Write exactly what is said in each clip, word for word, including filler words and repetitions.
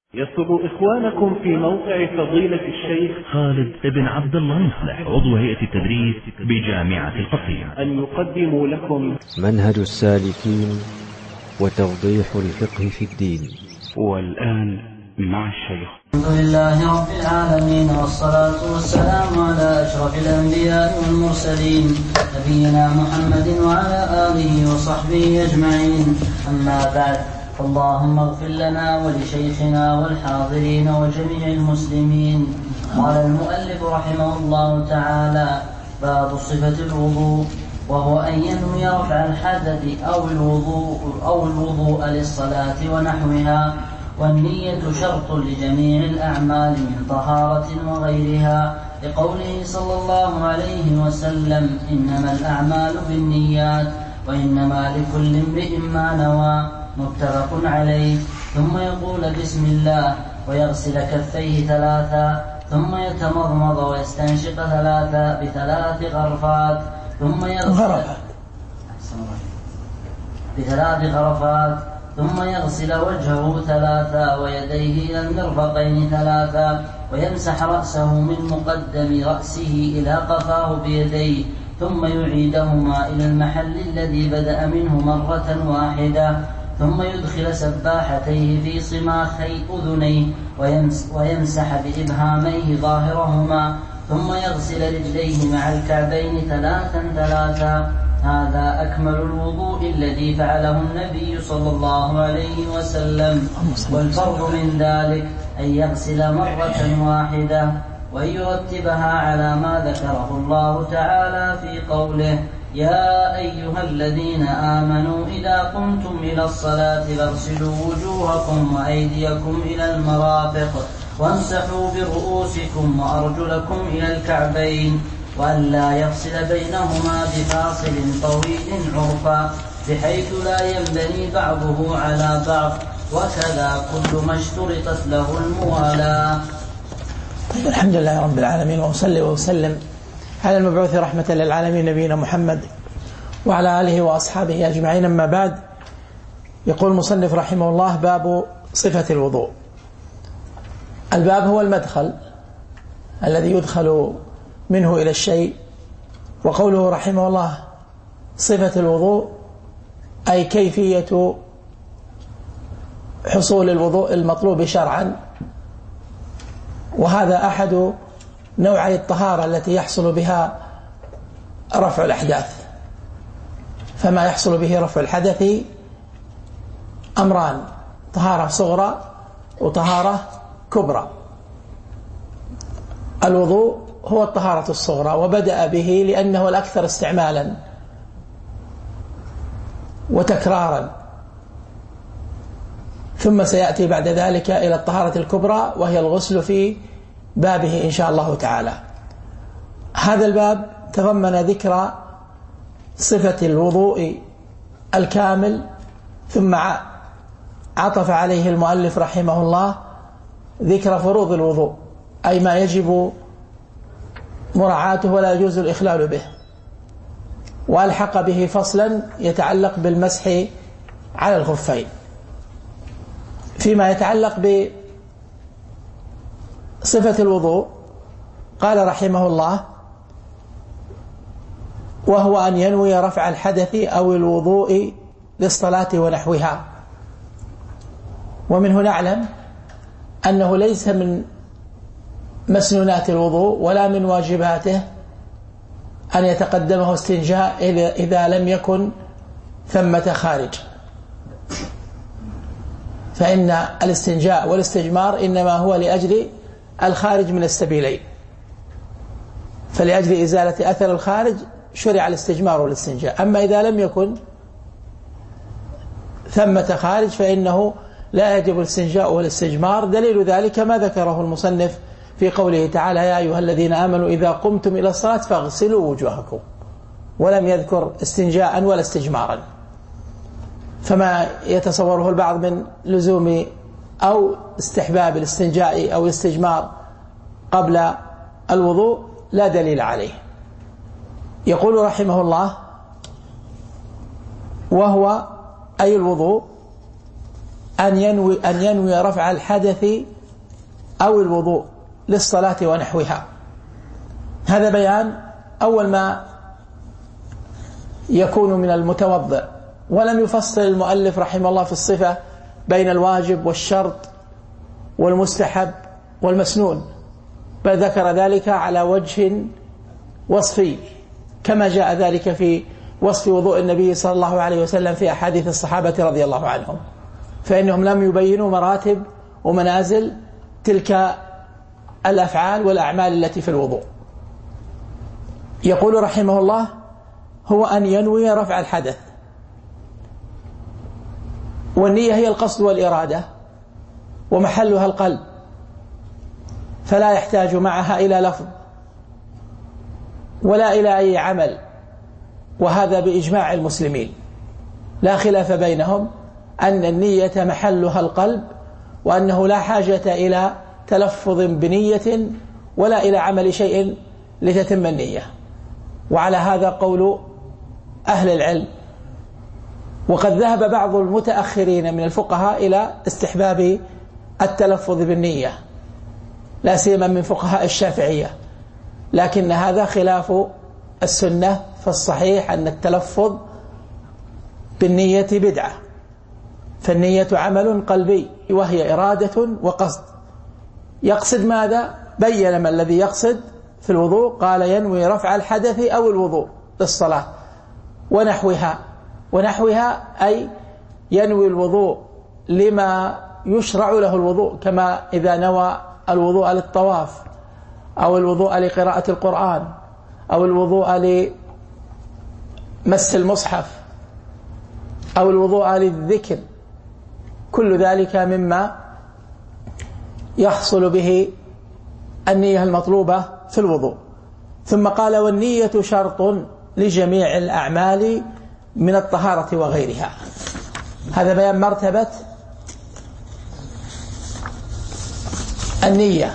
يسر إخوانكم في موقع فضيلة الشيخ خالد بن عبد الله مصلح عضو هيئة التدريس بجامعة القصيم أن يقدموا لكم منهج السالكين وتوضيح الفقه في الدين. والآن مع الشيخ. الحمد لله رب العالمين، والصلاة والسلام على أشرف الأنبياء والمرسلين نبينا محمد وعلى آله وصحبه أجمعين. أما بعد، اللهم اغفر لنا ولشيخنا والحاضرين وجميع المسلمين. قال المؤلف رحمه الله تعالى: باب صفة الوضوء، وهو أن ينوي رفع الحدث أو الوضوء, أو الوضوء للصلاة ونحوها، والنية شرط لجميع الأعمال من طهارة وغيرها، لقوله صلى الله عليه وسلم: إنما الأعمال بالنيات وإنما لكل امرئ ما نوى، متفق عليه. ثم يقول بسم الله ويغسل كفيه ثلاثا، ثم يتمضمض ويستنشق ثلاثا بثلاث غرفات، ثم يغسل بثلاث غرفات ثم يغسل وجهه ثلاثا ويديه إلى المرفقين ثلاثا، ويمسح رأسه من مقدم رأسه إلى قفاه بيديه، ثم يعيدهما إلى المحل الذي بدأ منه مرة واحدة، ثم يدخل سباحتيه في صماخي أذنيه ويمسح بإبهاميه ظاهرهما، ثم يغسل رجليه مع الكعبين ثلاثا ثلاثا. هذا أكمل الوضوء الذي فعله النبي صلى الله عليه وسلم، والفرض من ذلك أن يغسل مرة واحدة، وأن يرتبها على ما ذكره الله تعالى في قوله: يا أيها الذين آمنوا إذا قمتم إلى الصلاة فاغسلوا وجوهكم وأيديكم إلى المرافق وامسحوا برؤوسكم وأرجلكم إلى الكعبين، وأن لا يفصل بينهما بفاصل طويل عرفا، بحيث لا ينبني بعضه على بعض، وكذا كل ما اشترطت له الموالاة. الحمد لله رب العالمين، وأصلي وأسلم على المبعوث رحمة للعالمين نبينا محمد وعلى آله وأصحابه أجمعين. أما بعد، يقول المصنف رحمه الله: باب صفة الوضوء. الباب هو المدخل الذي يدخل منه إلى الشيء، وقوله رحمه الله صفة الوضوء أي كيفية حصول الوضوء المطلوب شرعا، وهذا أحد نوعي الطهارة التي يحصل بها رفع الأحداث. فما يحصل به رفع الحدث أمران: طهارة صغرى وطهارة كبرى. الوضوء هو الطهارة الصغرى، وبدأ به لأنه الأكثر استعمالا وتكرارا، ثم سيأتي بعد ذلك إلى الطهارة الكبرى وهي الغسل في بابه إن شاء الله تعالى. هذا الباب تضمن ذكر صفة الوضوء الكامل، ثم عطف عليه المؤلف رحمه الله ذكر فروض الوضوء، أي ما يجب مراعاته ولا يجوز الإخلال به، وألحق به فصلا يتعلق بالمسح على الخفين. فيما يتعلق بصفة الوضوء قال رحمه الله: وهو أن ينوي رفع الحدث أو الوضوء للصلاة ونحوها. ومنه نعلم أنه ليس من مسنونات الوضوء ولا من واجباته أن يتقدمه استنجاء إذا لم يكن ثمة خارج، فإن الاستنجاء والاستجمار إنما هو لأجل الخارج من السبيلين، فلأجل إزالة أثر الخارج شرع الاستجمار والاستنجاء. أما إذا لم يكن ثمة خارج فإنه لا يجب الاستنجاء والاستجمار. دليل ذلك ما ذكره المصنف في قوله تعالى: يا أيها الذين آمنوا إذا قمتم إلى الصلاة فاغسلوا وجوهكم، ولم يذكر استنجاء ولا استجمارا. فما يتصوره البعض من لزوم أو استحباب الاستنجاء أو الاستجمار قبل الوضوء لا دليل عليه. يقول رحمه الله: وهو أي الوضوء أن ينوي, أن ينوي رفع الحدث أو الوضوء للصلاة ونحوها. هذا بيان أول ما يكون من المتوضئ، ولم يفصل المؤلف رحمه الله في الصفة بين الواجب والشرط والمستحب والمسنون، بل ذكر ذلك على وجه وصفي كما جاء ذلك في وصف وضوء النبي صلى الله عليه وسلم في أحاديث الصحابة رضي الله عنهم، فإنهم لم يبينوا مراتب ومنازل تلك الأفعال والأعمال التي في الوضوء. يقول رحمه الله: هو أن ينوي رفع الحدث، والنية هي القصد والإرادة ومحلها القلب، فلا يحتاج معها إلى لفظ ولا إلى أي عمل، وهذا بإجماع المسلمين، لا خلاف بينهم أن النية محلها القلب، وأنه لا حاجة إلى تلفظ بنية ولا إلى عمل شيء لتتم النية. وعلى هذا قول أهل العلم. وقد ذهب بعض المتأخرين من الفقهاء إلى استحباب التلفظ بالنية، لا سيما من فقهاء الشافعية، لكن هذا خلاف السنة، فالصحيح أن التلفظ بالنية بدعة، فالنية عمل قلبي وهي إرادة وقصد. يقصد ماذا؟ بين ما الذي يقصد في الوضوء، قال: ينوي رفع الحدث أو الوضوء للصلاة ونحوها. ونحوها أي ينوي الوضوء لما يشرع له الوضوء، كما إذا نوى الوضوء للطواف أو الوضوء لقراءة القرآن أو الوضوء لمس المصحف أو الوضوء للذكر، كل ذلك مما يحصل به النية المطلوبة في الوضوء. ثم قال: والنية شرط لجميع الأعمال من الطهارة وغيرها. هذا بيان مرتبة النية،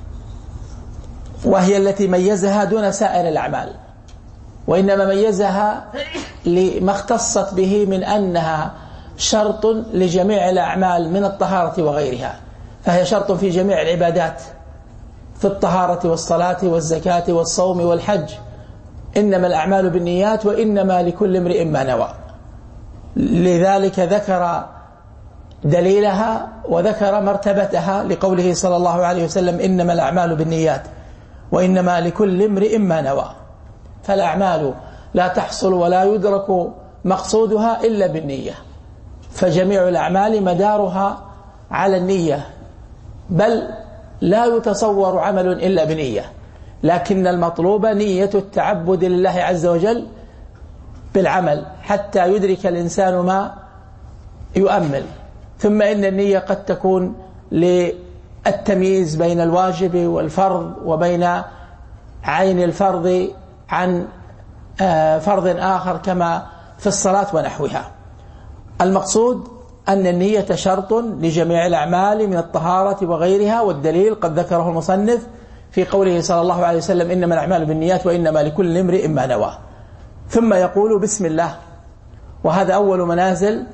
وهي التي ميزها دون سائر الأعمال، وإنما ميزها لما اختصت به من أنها شرط لجميع الأعمال من الطهارة وغيرها، فهي شرط في جميع العبادات، في الطهارة والصلاة والزكاة والصوم والحج، إنما الأعمال بالنيات وإنما لكل امرئ ما نوى. لذلك ذكر دليلها وذكر مرتبتها لقوله صلى الله عليه وسلم: إنما الأعمال بالنيات وإنما لكل امرئ ما نوى. فالأعمال لا تحصل ولا يدرك مقصودها إلا بالنية، فجميع الأعمال مدارها على النية، بل لا يتصور عمل إلا بنية، لكن المطلوب نية التعبد لله عز وجل بالعمل حتى يدرك الإنسان ما يؤمل. ثم إن النية قد تكون للتمييز بين الواجب والفرض، وبين عين الفرض عن فرض آخر كما في الصلاة ونحوها. المقصود أن النية شرط لجميع الأعمال من الطهارة وغيرها، والدليل قد ذكره المصنف في قوله صلى الله عليه وسلم: إنما الأعمال بالنيات وإنما لكل امرئ ما نوى. ثم يقول: بسم الله. وهذا أول منازل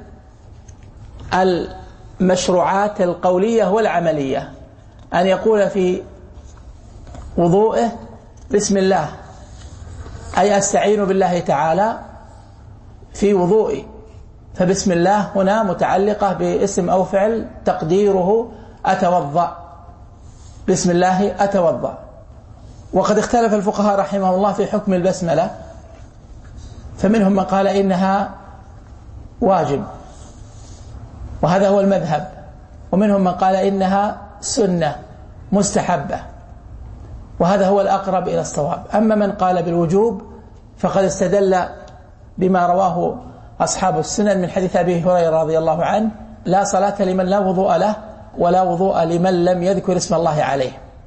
المشروعات القولية والعملية، أن يقول في وضوءه: بسم الله، أي أستعين بالله تعالى في وضوئي. فبسم الله هنا متعلقة باسم أو فعل تقديره أتوضأ، بسم الله أتوضأ. وقد اختلف الفقهاء رحمه الله في حكم البسملة، فمنهم من قال إنها واجب وهذا هو المذهب، ومنهم من قال إنها سنة مستحبة وهذا هو الأقرب إلى الصواب. أما من قال بالوجوب فقد استدل بما رواه أصحاب السنن من حديث أبي هريرة رضي الله عنه: لا صلاة لمن لا وضوء له ولا وضوء لمن لم يذكر اسم الله عليه.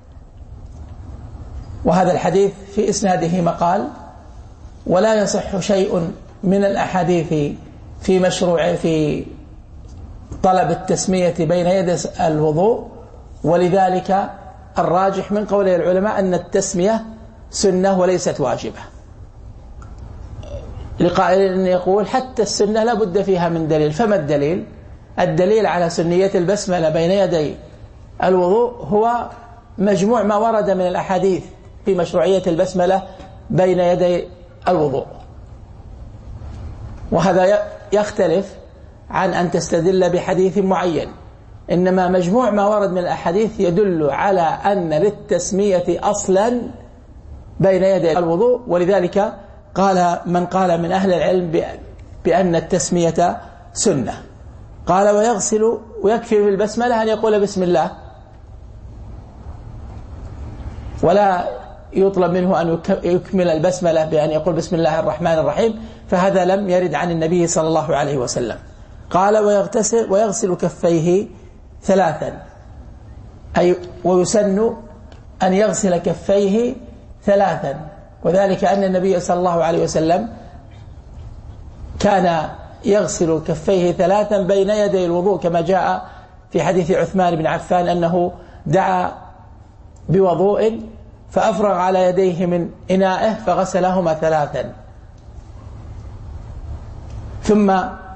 وهذا الحديث في إسناده مقال، ولا يصح شيء من الأحاديث في مشروع في طلب التسمية بين يدي الوضوء، ولذلك الراجح من قول العلماء أن التسمية سنة وليست واجبة، لقائل أن يقول حتى السنة لا بد فيها من دليل. فما الدليل؟ الدليل على سنية البسملة بين يدي الوضوء هو مجموع ما ورد من الأحاديث في مشروعية البسملة بين يدي الوضوء، وهذا يختلف عن أن تستدل بحديث معين، إنما مجموع ما ورد من الأحاديث يدل على أن للتسمية أصلا بين يدي الوضوء. ولذلك قال من قال من أهل العلم بأن التسمية سنة، قال ويغسل ويكفي في البسملة أن يقول بسم الله، ولا يطلب منه أن يكمل البسملة بأن يقول بسم الله الرحمن الرحيم، فهذا لم يرد عن النبي صلى الله عليه وسلم. قال ويغتسل ويغسل كفيه ثلاثا، أي ويسن أن يغسل كفيه ثلاثا، وذلك أن النبي صلى الله عليه وسلم كان يغسل كفيه ثلاثا بين يدي الوضوء، كما جاء في حديث عثمان بن عفان أنه دعا بوضوء فأفرغ على يديه من إنائه فغسلهما ثلاثا، ثم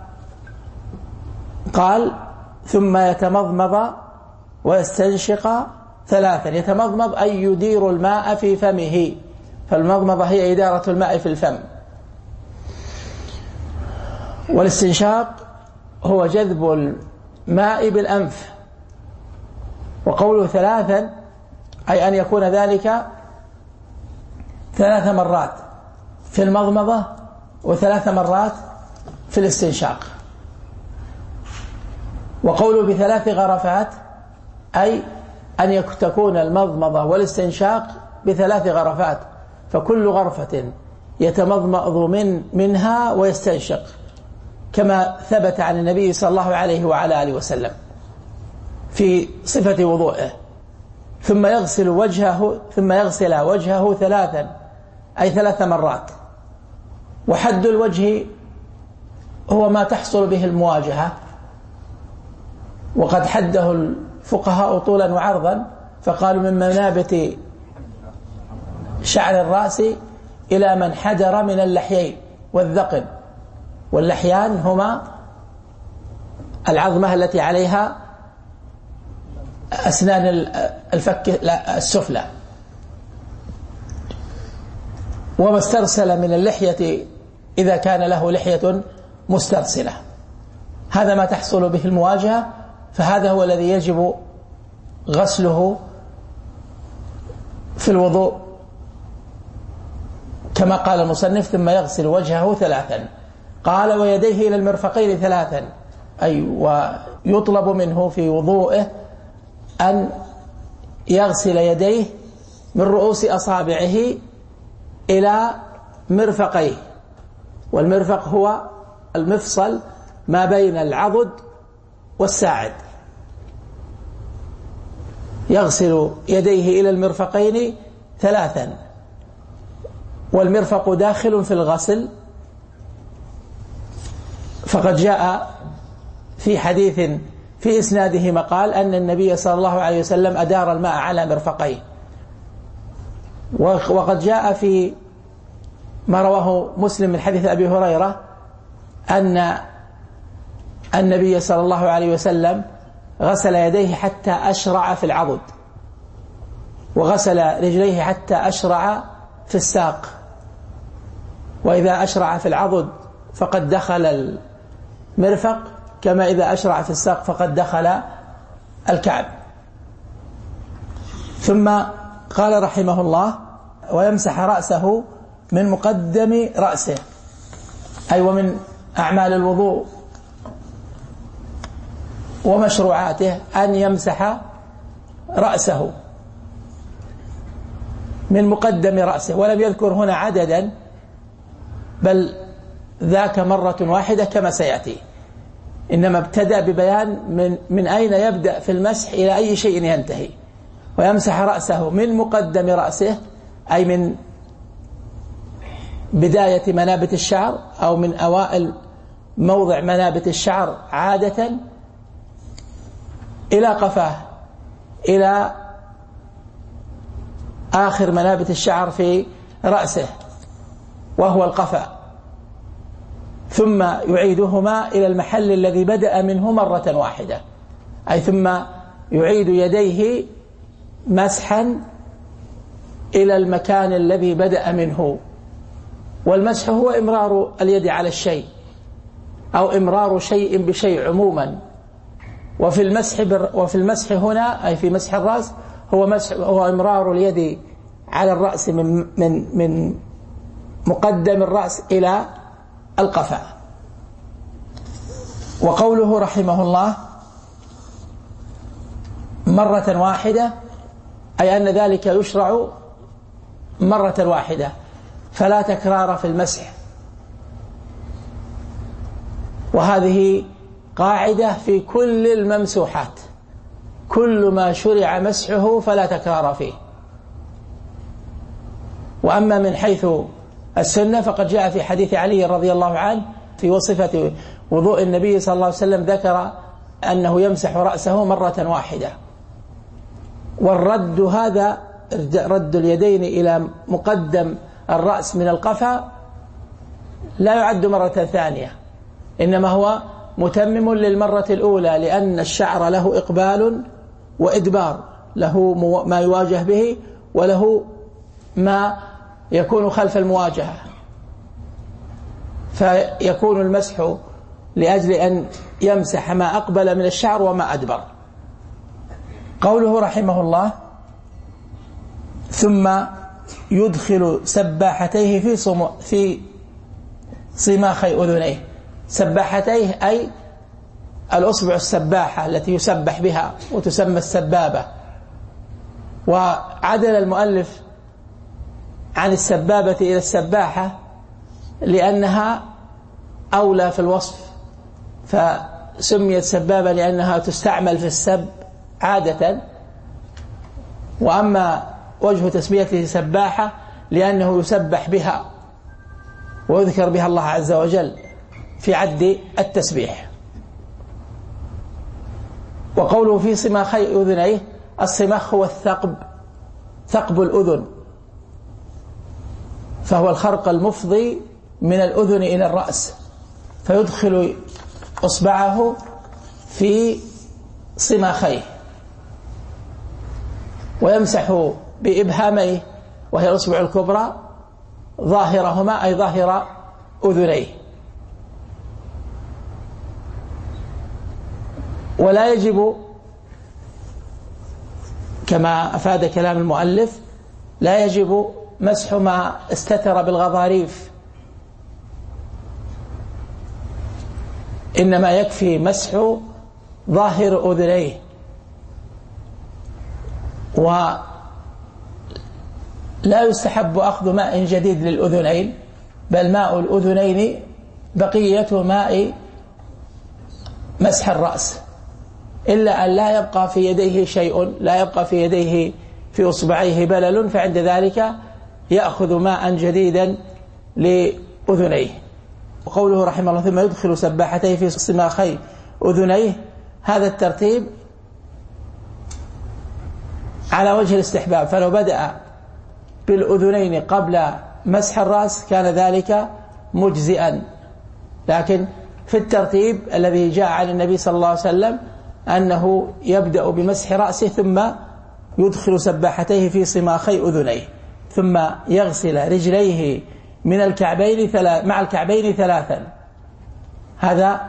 قال ثم يتمضمض ويستنشق ثلاثا. يتمضمض أي يدير الماء في فمه، فالمضمضة هي إدارة الماء في الفم، والاستنشاق هو جذب الماء بالأنف. وقوله ثلاثا أي أن يكون ذلك ثلاث مرات في المضمضة وثلاث مرات في الاستنشاق. وقوله بثلاث غرفات أي أن تكون المضمضة والاستنشاق بثلاث غرفات، فكل غرفة يتمضمض من منها ويستنشق، كما ثبت عن النبي صلى الله عليه وعلى آله وسلم في صفة وضوئه. ثم يغسل وجهه ثم يغسل وجهه ثلاثا أي ثلاث مرات. وحد الوجه هو ما تحصل به المواجهة، وقد حده الفقهاء طولا وعرضا، فقالوا من منابت شعر الرأس إلى من حدر من اللحيين والذقن، واللحيان هما العظمة التي عليها أسنان الفك السفلى. وما استرسل من اللحية إذا كان له لحية مسترسلة، هذا ما تحصل به المواجهة، فهذا هو الذي يجب غسله في الوضوء كما قال المصنف ثم يغسل وجهه ثلاثا. قال ويديه إلى المرفقين ثلاثا، أي ويطلب منه في وضوءه أن يغسل يديه من رؤوس أصابعه إلى مرفقيه، والمرفق هو المفصل ما بين العضد والساعد. يغسل يديه إلى المرفقين ثلاثا، والمرفق داخل في الغسل، فقد جاء في حديث في إسناده مقال أن النبي صلى الله عليه وسلم أدار الماء على مرفقيه. وقد جاء في ما رواه مسلم من حديث أبي هريرة أن النبي صلى الله عليه وسلم غسل يديه حتى أشرع في العضد، وغسل رجليه حتى أشرع في الساق، وإذا أشرع في العضد فقد دخل المرفق، كما إذا أشرع في الساق فقد دخل الكعب. ثم قال رحمه الله ويمسح رأسه من مقدم رأسه، أي ومن أعمال الوضوء ومشروعاته أن يمسح رأسه من مقدم رأسه، ولم يذكر هنا عددا، بل ذاك مرة واحدة كما سيأتي، إنما ابتدأ ببيان من, من أين يبدأ في المسح إلى أي شيء ينتهي. ويمسح رأسه من مقدم رأسه أي من بداية منابت الشعر أو من أوائل موضع منابت الشعر عادة إلى قفاه، إلى آخر منابت الشعر في رأسه وهو القفا. ثم يعيدهما إلى المحل الذي بدأ منه مرة واحدة، أي ثم يعيد يديه مسحا إلى المكان الذي بدأ منه. والمسح هو إمرار اليد على الشيء أو إمرار شيء بشيء عموما. وفي المسح بر وفي المسح هنا أي في مسح الرأس هو مسح هو إمرار اليد على الرأس من من من مقدم الرأس إلى القفا. وقوله رحمه الله مرة واحدة أي أن ذلك يشرع مرة واحدة فلا تكرار في المسح. وهذه قاعدة في كل الممسوحات، كل ما شرع مسحه فلا تكرار فيه. وأما من حيث السنة فقد جاء في حديث علي رضي الله عنه في وصفة وضوء النبي صلى الله عليه وسلم ذكر أنه يمسح رأسه مرة واحدة. والرد هذا رد اليدين إلى مقدم الرأس من القفا لا يعد مرة ثانية، إنما هو متمم للمرة الأولى، لأن الشعر له إقبال وإدبار، له ما يواجه به وله ما يكون خلف المواجهة، فيكون المسح لأجل أن يمسح ما أقبل من الشعر وما أدبر. قوله رحمه الله ثم يدخل سباحتيه في صم في صماخي أذنيه. سباحتيه أي الأصبع السباحة التي يسبح بها وتسمى السبابة. وعدل المؤلف عن السبابة إلى السباحة لأنها أولى في الوصف، فسميت سبابة لأنها تستعمل في السب عادة. وأما وجه تسميته سباحة لأنه يسبح بها ويذكر بها الله عز وجل في عد التسبيح. وقوله في صماخي أذنيه، الصماخ هو الثقب، ثقب الأذن، فهو الخرق المفضي من الأذن إلى الرأس، فيدخل إصبعه في صماخيه ويمسح بإبهاميه وهي الأصبع الكبرى ظاهرهما أي ظاهر أذنيه. ولا يجب كما أفاد كلام المؤلف لا يجب مسح ما استتر بالغضاريف، إنما يكفي مسح ظاهر أذنيه. ولا يستحب أخذ ماء جديد للأذنين، بل ماء الأذنين بقية ماء مسح الرأس، إلا أن لا يبقى في يديه شيء، لا يبقى في يديه في أصبعيه بلل، فعند ذلك يأخذ ماء جديدا لأذنيه. وقوله رحمه الله ثم يدخل سباحتيه في صماخي أذنيه، هذا الترتيب على وجه الاستحباب، فلو بدأ بالأذنين قبل مسح الرأس كان ذلك مجزئا، لكن في الترتيب الذي جاء عن النبي صلى الله عليه وسلم أنه يبدأ بمسح رأسه ثم يدخل سباحتيه في صماخي أذنيه، ثم يغسل رجليه من الكعبين مع الكعبين ثلاثا. هذا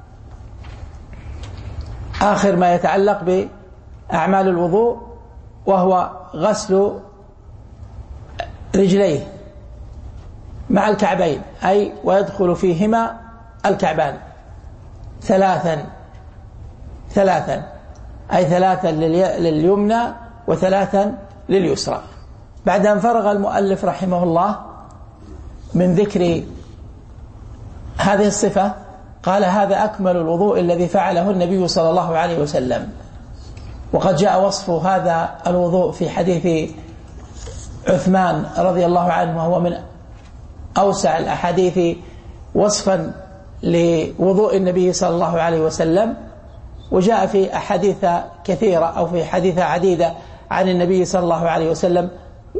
آخر ما يتعلق بأعمال الوضوء، وهو غسل رجليه مع الكعبين، أي ويدخل فيهما الكعبان ثلاثا ثلاثا أي ثلاثا لليمنى وثلاثا لليسرى. بعد أن فرغ المؤلف رحمه الله من ذكر هذه الصفة قال هذا أكمل الوضوء الذي فعله النبي صلى الله عليه وسلم. وقد جاء وصف هذا الوضوء في حديث عثمان رضي الله عنه، وهو من أوسع الأحاديث وصفا لوضوء النبي صلى الله عليه وسلم. وجاء في أحاديث كثيرة أو في حديث عديدة عن النبي صلى الله عليه وسلم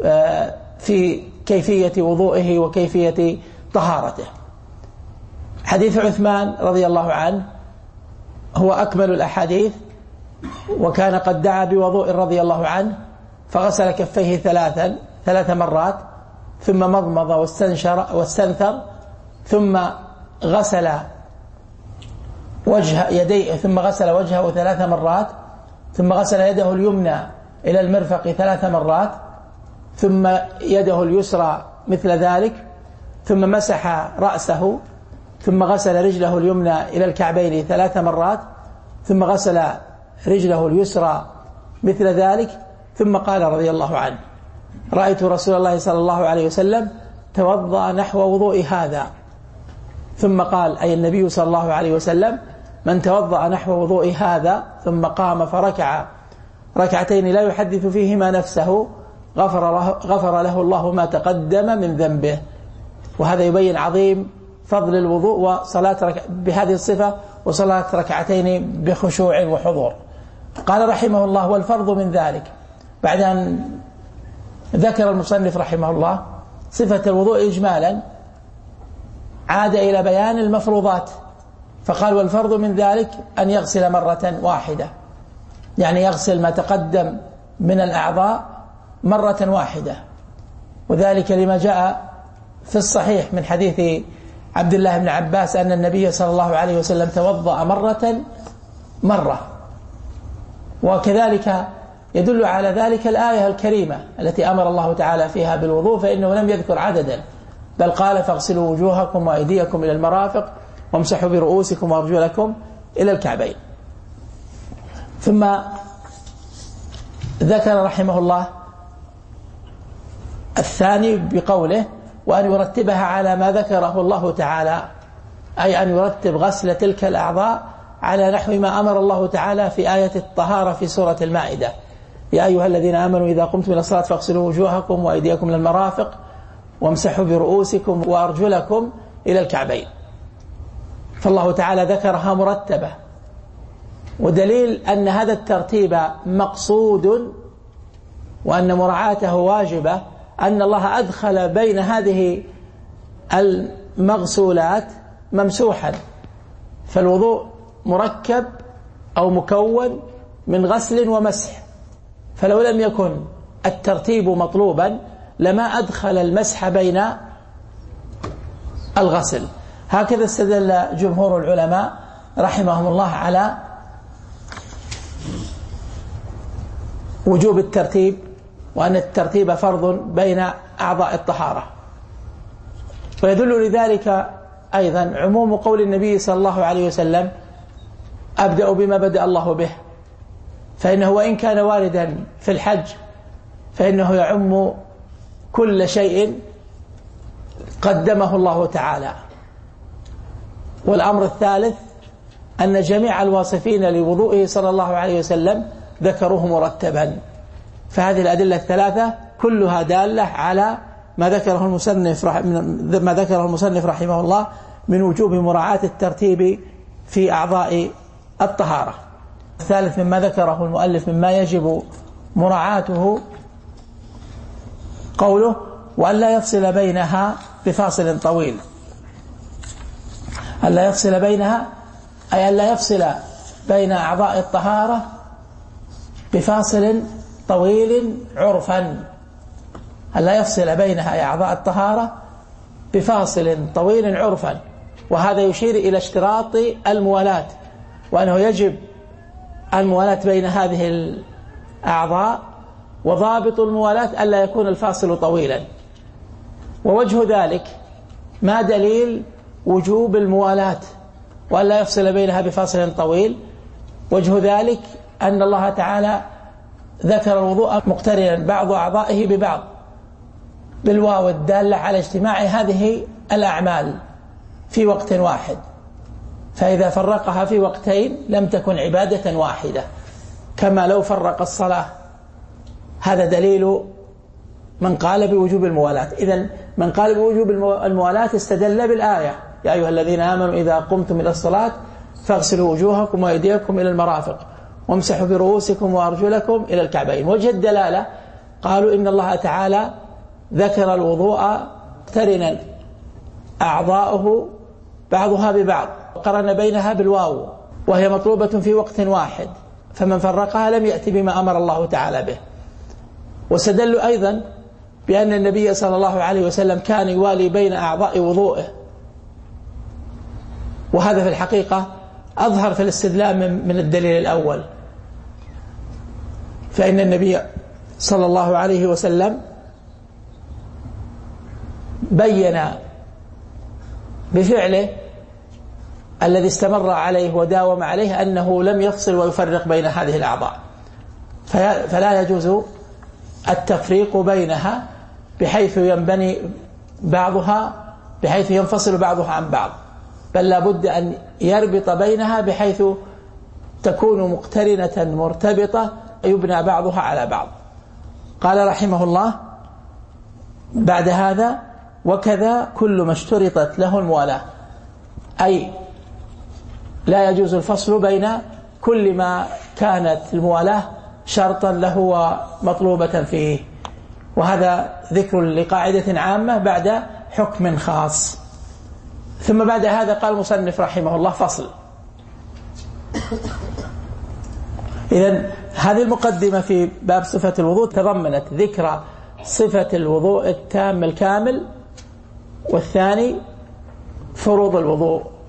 في كيفية وضوئه وكيفية طهارته. حديث عثمان رضي الله عنه هو أكمل الأحاديث، وكان قد دعا بوضوء رضي الله عنه فغسل كفيه ثلاثا ثلاث مرات، ثم مضمض واستنشر واستنثر، ثم غسل وجه يديه، ثم غسل وجهه ثلاث مرات، ثم غسل يده اليمنى إلى المرفق ثلاث مرات، ثم يده اليسرى مثل ذلك، ثم مسح رأسه، ثم غسل رجله اليمنى إلى الكعبين ثلاث مرات، ثم غسل رجله اليسرى مثل ذلك، ثم قال رضي الله عنه: رأيت رسول الله صلى الله عليه وسلم توضأ نحو وضوء هذا. ثم قال، أي النبي صلى الله عليه وسلم: من توضأ نحو وضوء هذا ثم قام فركع ركعتين لا يحدث فيهما نفسه غفر له, غفر له الله ما تقدم من ذنبه. وهذا يبين عظيم فضل الوضوء وصلاة رك... بهذه الصفة، وصلاة ركعتين بخشوع وحضور. قال رحمه الله: والفرض من ذلك. بعد أن ذكر المصنف رحمه الله صفة الوضوء إجمالا، عاد إلى بيان المفروضات، فقال: والفرض من ذلك أن يغسل مرة واحدة، يعني يغسل ما تقدم من الأعضاء مرة واحدة، وذلك لما جاء في الصحيح من حديث عبد الله بن عباس أن النبي صلى الله عليه وسلم توضأ مرة مرة. وكذلك يدل على ذلك الآية الكريمة التي أمر الله تعالى فيها بالوضوء، فإنه لم يذكر عددا، بل قال: فاغسلوا وجوهكم وأيديكم إلى المرافق وامسحوا برؤوسكم وأرجلكم إلى الكعبين. ثم ذكر رحمه الله الثاني بقوله: وأن يرتبها على ما ذكره الله تعالى، أي أن يرتب غسل تلك الأعضاء على نحو ما أمر الله تعالى في آية الطهارة في سورة المائدة: يا أيها الذين آمنوا إذا قمتم إلى الصلاة فاغسلوا وجوهكم وأيديكم إلى المرافق وامسحوا برؤوسكم وأرجلكم إلى الكعبين. فالله تعالى ذكرها مرتبة، ودليل أن هذا الترتيب مقصود وأن مراعاته واجبة أن الله أدخل بين هذه المغسولات ممسوحا، فالوضوء مركب أو مكون من غسل ومسح، فلو لم يكن الترتيب مطلوبا لما أدخل المسح بين الغسل. هكذا استدل جمهور العلماء رحمهم الله على وجوب الترتيب، وأن الترتيب فرض بين أعضاء الطهارة. ويدل لذلك أيضا عموم قول النبي صلى الله عليه وسلم: أبدأ بما بدأ الله به، فإنه وإن كان واردا في الحج فإنه يعم كل شيء قدمه الله تعالى. والأمر الثالث أن جميع الواصفين لوضوئه صلى الله عليه وسلم ذكروه مرتبا، فهذه الأدلة الثلاثة كلها دالة على ما ذكره المصنف ما ذكره المصنف رحمه الله من وجوب مراعاة الترتيب في أعضاء الطهارة. الثالث مما ذكره المؤلف مما يجب مراعاته قوله: وأن لا يفصل بينها بفاصل طويل. أن لا يفصل بينها أي أن لا يفصل بين أعضاء الطهارة بفاصل طويل عرفا، أن لا يفصل بينها أعضاء الطهارة بفاصل طويل عرفا. وهذا يشير إلى اشتراط الموالاة، وأنه يجب الموالاة بين هذه الأعضاء، وضابط الموالاة ألا يكون الفاصل طويلا. ووجه ذلك ما دليل وجوب الموالاة وأن لا يفصل بينها بفاصل طويل؟ وجه ذلك أن الله تعالى ذكر الوضوء مقترنا بعض أعضائه ببعض بالواو الدالة على اجتماع هذه الأعمال في وقت واحد، فإذا فرقها في وقتين لم تكن عبادة واحدة، كما لو فرق الصلاة. هذا دليل من قال بوجوب الموالاة. إذن من قال بوجوب الموالاة استدل بالآية: يا أيها الذين آمنوا إذا قمتم إلى الصلاة فاغسلوا وجوهكم وأيديكم إلى المرافق وامسحوا برؤوسكم وأرجلكم إلى الكعبين. وجه الدلالة قالوا إن الله تعالى ذكر الوضوء مقترنا أعضاؤه بعضها ببعض، قرن بينها بالواو وهي مطلوبة في وقت واحد، فمن فرقها لم يأتي بما أمر الله تعالى به. واستدلوا أيضا بأن النبي صلى الله عليه وسلم كان يوالي بين أعضاء وضوئه، وهذا في الحقيقة أظهر في الاستدلال من الدليل الأول، فإن النبي صلى الله عليه وسلم بين بفعله الذي استمر عليه وداوم عليه أنه لم يفصل ويفرق بين هذه الأعضاء، فلا يجوز التفريق بينها بحيث ينبني بعضها بحيث ينفصل بعضها عن بعض، بل لا بد أن يربط بينها بحيث تكون مقترنة مرتبطة يبنى بعضها على بعض. قال رحمه الله بعد هذا: وكذا كل ما اشترطت له الموالاة، أي لا يجوز الفصل بين كل ما كانت الموالاة شرطا له ومطلوبة فيه. وهذا ذكر لقاعدة عامة بعد حكم خاص. ثم بعد هذا قال المصنف رحمه الله: فصل. إذن هذه المقدمة في باب صفة الوضوء تضمنت ذكر صفة الوضوء التام الكامل، والثاني فروض الوضوء